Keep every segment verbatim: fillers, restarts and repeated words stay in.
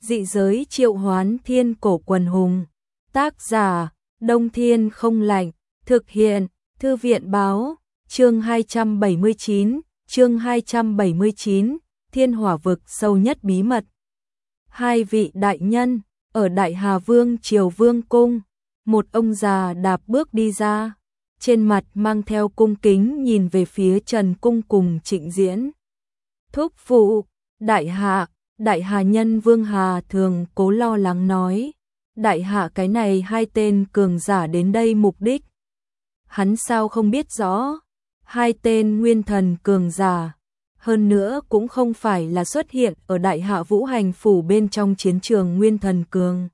Dị giới triệu hoán thiên cổ quần hùng. Tác giả, Đông Thiên không lạnh. Thực hiện, Thư viện báo. Chương hai trăm bảy mươi chín, chương hai trăm bảy mươi chín, Thiên Hỏa vực sâu nhất bí mật. Hai vị đại nhân, ở Đại Hà Vương Triều Vương cung, một ông già đạp bước đi ra, trên mặt mang theo cung kính nhìn về phía Trần Cung cùng Trịnh Diễn. Thúc phụ, Đại Hạ, Đại Hà nhân Vương Hà Thường Cố lo lắng nói, Đại Hạ cái này hai tên cường giả đến đây mục đích. Hắn sao không biết rõ, hai tên nguyên thần cường giả, hơn nữa cũng không phải là xuất hiện ở Đại Hạ Vũ Hành phủ bên trong chiến trường nguyên thần cường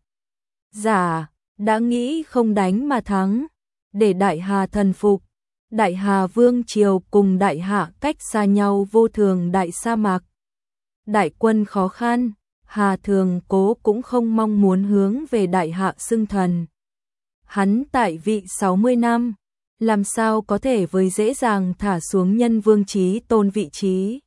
giả, đã nghĩ không đánh mà thắng, để Đại Hà thần phục. Đại Hà Vương Triều cùng Đại Hạ cách xa nhau vô thường đại sa mạc. Đại quân khó khăn, Hà Thường Cố cũng không mong muốn hướng về Đại Hạ xưng thần. Hắn tại vị sáu mươi năm, làm sao có thể với dễ dàng thả xuống nhân vương chí tôn vị trí.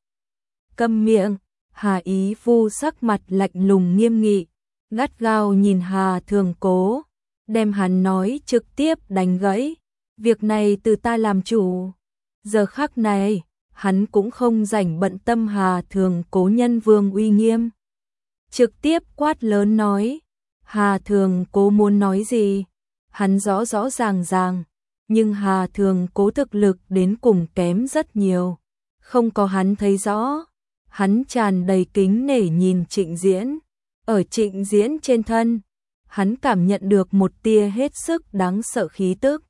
Câm miệng, Hà Ý Vu sắc mặt lạnh lùng nghiêm nghị, gắt gao nhìn Hà Thường Cố, đem hắn nói trực tiếp đánh gãy. Việc này từ ta làm chủ. Giờ khắc này, hắn cũng không rảnh bận tâm Hà Thường Cố nhân vương uy nghiêm. Trực tiếp quát lớn nói, Hà Thường Cố muốn nói gì? Hắn rõ rõ ràng ràng, nhưng Hà Thường Cố thực lực đến cùng kém rất nhiều. Không có hắn thấy rõ, hắn tràn đầy kính nể nhìn Trịnh Diễn. Ở Trịnh Diễn trên thân, hắn cảm nhận được một tia hết sức đáng sợ khí tức.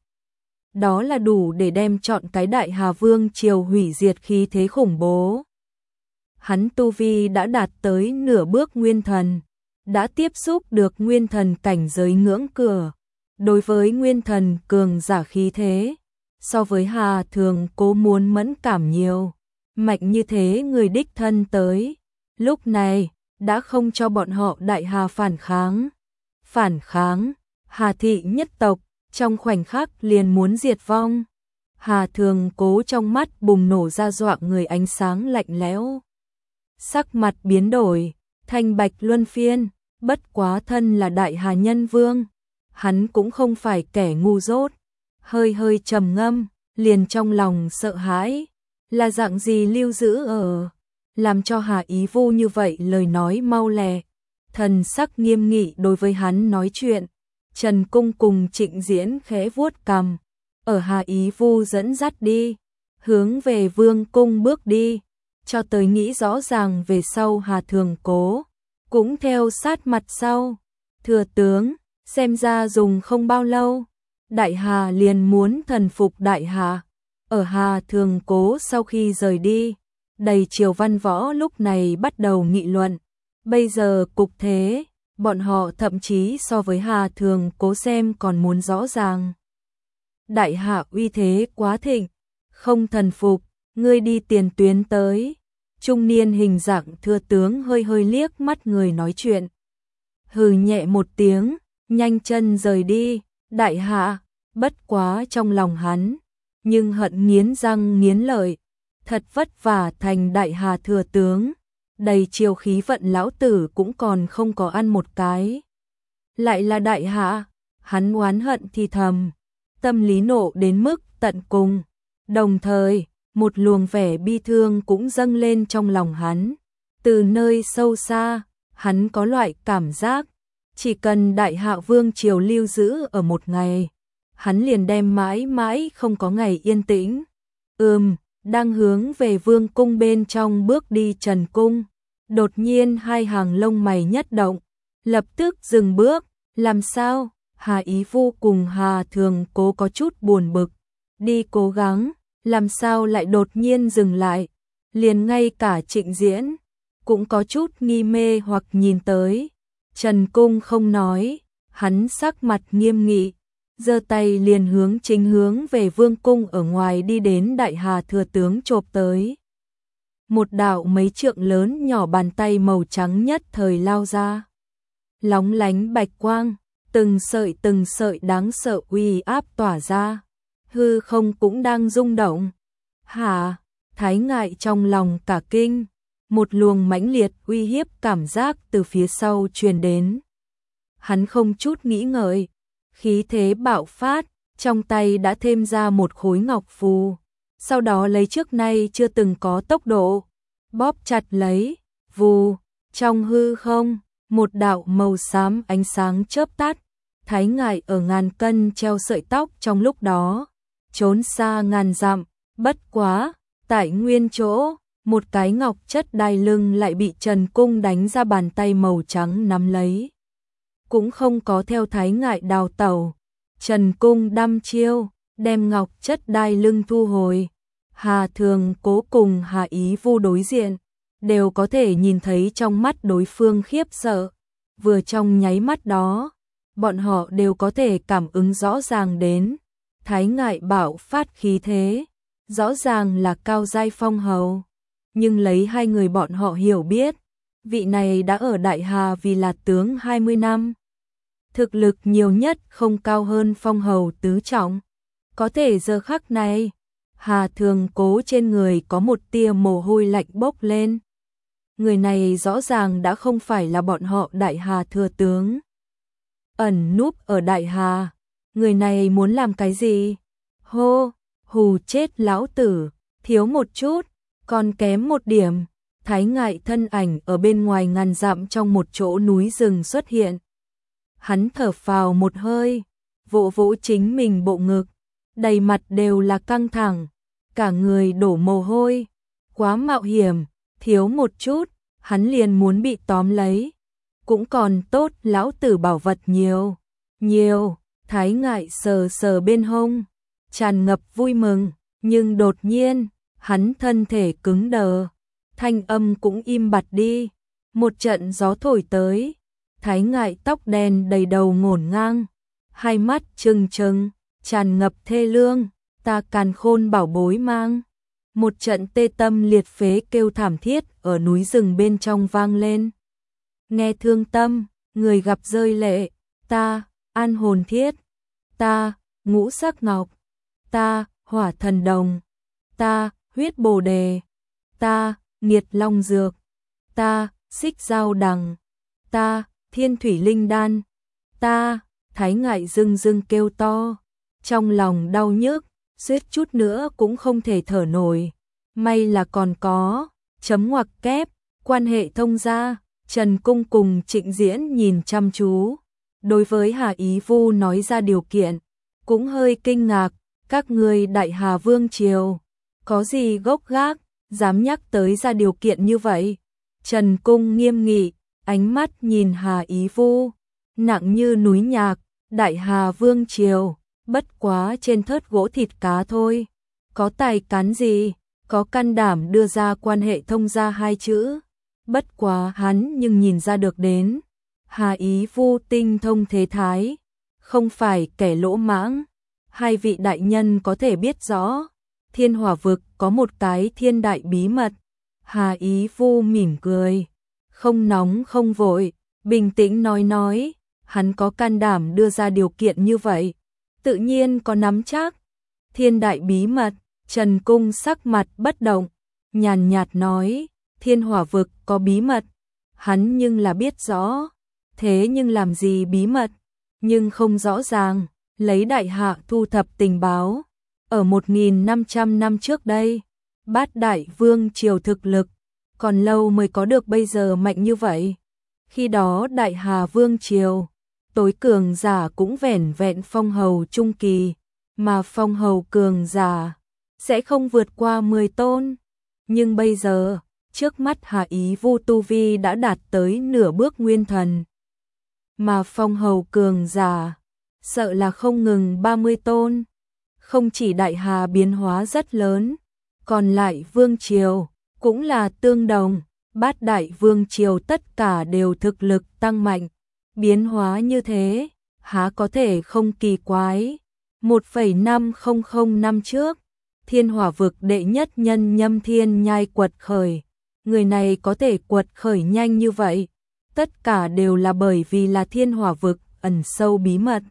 Đó là đủ để đem chọn cái Đại Hà Vương Triều hủy diệt khí thế khủng bố. Hắn tu vi đã đạt tới nửa bước nguyên thần, đã tiếp xúc được nguyên thần cảnh giới ngưỡng cửa. Đối với nguyên thần cường giả khí thế, so với Hà Thường Cố muốn mẫn cảm nhiều. Mạnh như thế người đích thân tới, lúc này đã không cho bọn họ Đại Hà phản kháng. Phản kháng, Hà thị nhất tộc trong khoảnh khắc liền muốn diệt vong. Hà Thường Cố trong mắt bùng nổ ra dọa người ánh sáng lạnh lẽo. Sắc mặt biến đổi, thanh bạch luân phiên, bất quá thân là Đại Hà nhân vương, hắn cũng không phải kẻ ngu dốt. Hơi hơi trầm ngâm, liền trong lòng sợ hãi, là dạng gì lưu giữ ở, làm cho Hà Ý Vu như vậy lời nói mau lẹ, thần sắc nghiêm nghị đối với hắn nói chuyện. Trần Cung cùng Trịnh Diễn khẽ vuốt cằm, ở Hà Ý Vu dẫn dắt đi, hướng về Vương cung bước đi, cho tới nghĩ rõ ràng về sau Hà Thường Cố, cũng theo sát mặt sau. Thừa tướng, xem ra dùng không bao lâu, Đại Hà liền muốn thần phục Đại Hà. Ở Hà Thường Cố sau khi rời đi, đầy triều văn võ lúc này bắt đầu nghị luận. Bây giờ cục thế, bọn họ thậm chí so với Hà Thường Cố xem còn muốn rõ ràng. Đại Hạ uy thế quá thịnh, không thần phục, ngươi đi tiền tuyến tới. Trung niên hình dạng thừa tướng hơi hơi liếc mắt người nói chuyện. Hừ nhẹ một tiếng, nhanh chân rời đi. Đại Hạ, bất quá trong lòng hắn, nhưng hận nghiến răng nghiến lợi, thật vất vả thành Đại Hà thừa tướng. Đầy chiều khí vận lão tử cũng còn không có ăn một cái. Lại là Đại Hạ, hắn oán hận thì thầm, tâm lý nộ đến mức tận cùng. Đồng thời, một luồng vẻ bi thương cũng dâng lên trong lòng hắn. Từ nơi sâu xa, hắn có loại cảm giác, chỉ cần Đại Hạ Vương Triều lưu giữ ở một ngày, hắn liền đem mãi mãi không có ngày yên tĩnh. Ừm, đang hướng về Vương cung bên trong bước đi Trần Cung. Đột nhiên hai hàng lông mày nhất động, lập tức dừng bước. Làm sao? Hà Ý Vu cùng Hà Thường Cố có chút buồn bực. Đi cố gắng, làm sao lại đột nhiên dừng lại? Liền ngay cả Trịnh Diễn cũng có chút nghi mê hoặc nhìn tới. Trần Cung không nói, hắn sắc mặt nghiêm nghị, giơ tay liền hướng chính hướng về Vương cung ở ngoài đi đến Đại Hà thừa tướng chộp tới. Một đạo mấy trượng lớn nhỏ bàn tay màu trắng nhất thời lao ra. Lóng lánh bạch quang, từng sợi từng sợi đáng sợ uy áp tỏa ra. Hư không cũng đang rung động. Hả? Thái Ngại trong lòng cả kinh. một luồng mãnh liệt uy hiếp cảm giác từ phía sau truyền đến. Hắn không chút nghĩ ngợi, khí thế bạo phát, trong tay đã thêm ra một khối ngọc phù, sau đó lấy trước nay chưa từng có tốc độ, bóp chặt lấy, vù, trong hư không, một đạo màu xám ánh sáng chớp tắt, Thái Ngại ở ngàn cân treo sợi tóc trong lúc đó, trốn xa ngàn dặm, bất quá, tại nguyên chỗ, một cái ngọc chất đai lưng lại bị Trần Cung đánh ra bàn tay màu trắng nắm lấy. Cũng không có theo Thái Ngại đào tẩu, Trần Cung đăm chiêu, đem ngọc chất đai lưng thu hồi. Hà Thường Cố cùng Hà Ý Vu đối diện, đều có thể nhìn thấy trong mắt đối phương khiếp sợ. Vừa trong nháy mắt đó, bọn họ đều có thể cảm ứng rõ ràng đến. Thái Ngại bạo phát khí thế, rõ ràng là cao giai phong hầu. Nhưng lấy hai người bọn họ hiểu biết, vị này đã ở Đại Hà vì là tướng hai mươi năm. Thực lực nhiều nhất không cao hơn phong hầu tứ trọng. Có thể giờ khắc này, Hà Thường Cố trên người có một tia mồ hôi lạnh bốc lên. Người này rõ ràng đã không phải là bọn họ Đại Hà thừa tướng. Ẩn núp ở Đại Hà, người này muốn làm cái gì? Hô, hù chết lão tử, thiếu một chút, còn kém một điểm. Thái Ngại thân ảnh ở bên ngoài ngàn dặm trong một chỗ núi rừng xuất hiện. Hắn thở phào một hơi, vỗ vỗ chính mình bộ ngực, đầy mặt đều là căng thẳng, cả người đổ mồ hôi, quá mạo hiểm, thiếu một chút, hắn liền muốn bị tóm lấy. Cũng còn tốt lão tử bảo vật nhiều, nhiều, Thái Ngại sờ sờ bên hông, tràn ngập vui mừng, nhưng đột nhiên, hắn thân thể cứng đờ, thanh âm cũng im bặt đi, một trận gió thổi tới, Thái Ngại tóc đen đầy đầu ngổn ngang, hai mắt trừng trừng, tràn ngập thê lương, ta càn khôn bảo bối mang. Một trận tê tâm liệt phế kêu thảm thiết ở núi rừng bên trong vang lên. Nghe thương tâm, người gặp rơi lệ, ta, an hồn thiết, ta, ngũ sắc ngọc, ta, hỏa thần đồng, ta, huyết bồ đề, ta, nghiệt long dược, ta, xích dao đằng, ta, thiên thủy linh đan, ta, Thái Ngại rưng rưng kêu to, trong lòng đau nhức, suýt chút nữa cũng không thể thở nổi. May là còn có, chấm ngoặc kép, quan hệ thông gia. Trần Cung cùng Trịnh Diễn nhìn chăm chú, đối với Hà Ý Vu nói ra điều kiện, cũng hơi kinh ngạc, các ngươi Đại Hà Vương Triều, có gì gốc gác, dám nhắc tới ra điều kiện như vậy. Trần Cung nghiêm nghị, ánh mắt nhìn Hà Ý Vu, nặng như núi nhạc, Đại Hà Vương Triều, bất quá trên thớt gỗ thịt cá thôi, có tài cán gì, có can đảm đưa ra quan hệ thông gia hai chữ. Bất quá hắn nhưng nhìn ra được đến, Hà Ý Vu tinh thông thế thái, không phải kẻ lỗ mãng. Hai vị đại nhân có thể biết rõ, Thiên Hỏa Vực có một cái thiên đại bí mật. Hà Ý Vu mỉm cười, không nóng không vội, bình tĩnh nói nói, hắn có can đảm đưa ra điều kiện như vậy, tự nhiên có nắm chắc. Thiên đại bí mật, Trần Cung sắc mặt bất động, nhàn nhạt nói, Thiên Hỏa Vực có bí mật, hắn nhưng là biết rõ, thế nhưng làm gì bí mật, nhưng không rõ ràng, lấy Đại Hạ thu thập tình báo, ở một nghìn năm trăm năm trước đây, Bát Đại Vương Triều thực lực, còn lâu mới có được bây giờ mạnh như vậy. Khi đó Đại Hà Vương Triều, tối cường giả cũng vẻn vẹn phong hầu trung kỳ, mà phong hầu cường giả sẽ không vượt qua mười tôn. Nhưng bây giờ, trước mắt Hà Ý Vu tu vi đã đạt tới nửa bước nguyên thần. Mà phong hầu cường giả, sợ là không ngừng ba mươi tôn. Không chỉ Đại Hà biến hóa rất lớn, còn lại Vương Triều cũng là tương đồng. Bát Đại Vương Triều tất cả đều thực lực tăng mạnh. Biến hóa như thế, há có thể không kỳ quái. một phẩy năm không không năm trước, Thiên Hỏa Vực đệ nhất nhân Nhâm Thiên Nhai quật khởi. Người này có thể quật khởi nhanh như vậy, tất cả đều là bởi vì là Thiên Hỏa Vực ẩn sâu bí mật.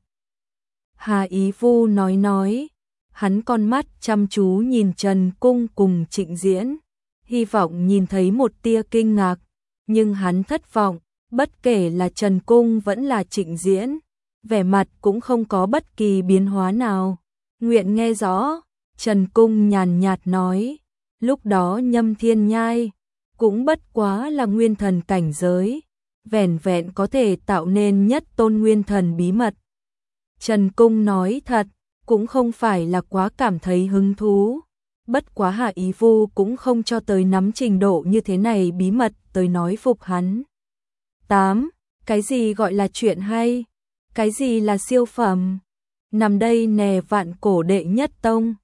Hà Ý Vu nói nói, hắn con mắt chăm chú nhìn Trần Cung cùng Trịnh Diễn, hy vọng nhìn thấy một tia kinh ngạc, nhưng hắn thất vọng, bất kể là Trần Cung vẫn là Trịnh Diễn, vẻ mặt cũng không có bất kỳ biến hóa nào. Nguyện nghe rõ, Trần Cung nhàn nhạt nói, lúc đó Nhâm Thiên Nhai cũng bất quá là nguyên thần cảnh giới, vẻn vẹn có thể tạo nên nhất tôn nguyên thần bí mật. Trần Cung nói thật, cũng không phải là quá cảm thấy hứng thú, bất quá Hạ Ý Vu cũng không cho tới nắm trình độ như thế này bí mật tới nói phục hắn. tám. Cái gì gọi là chuyện hay? Cái gì là siêu phẩm? Nằm đây nè vạn cổ đệ nhất tông,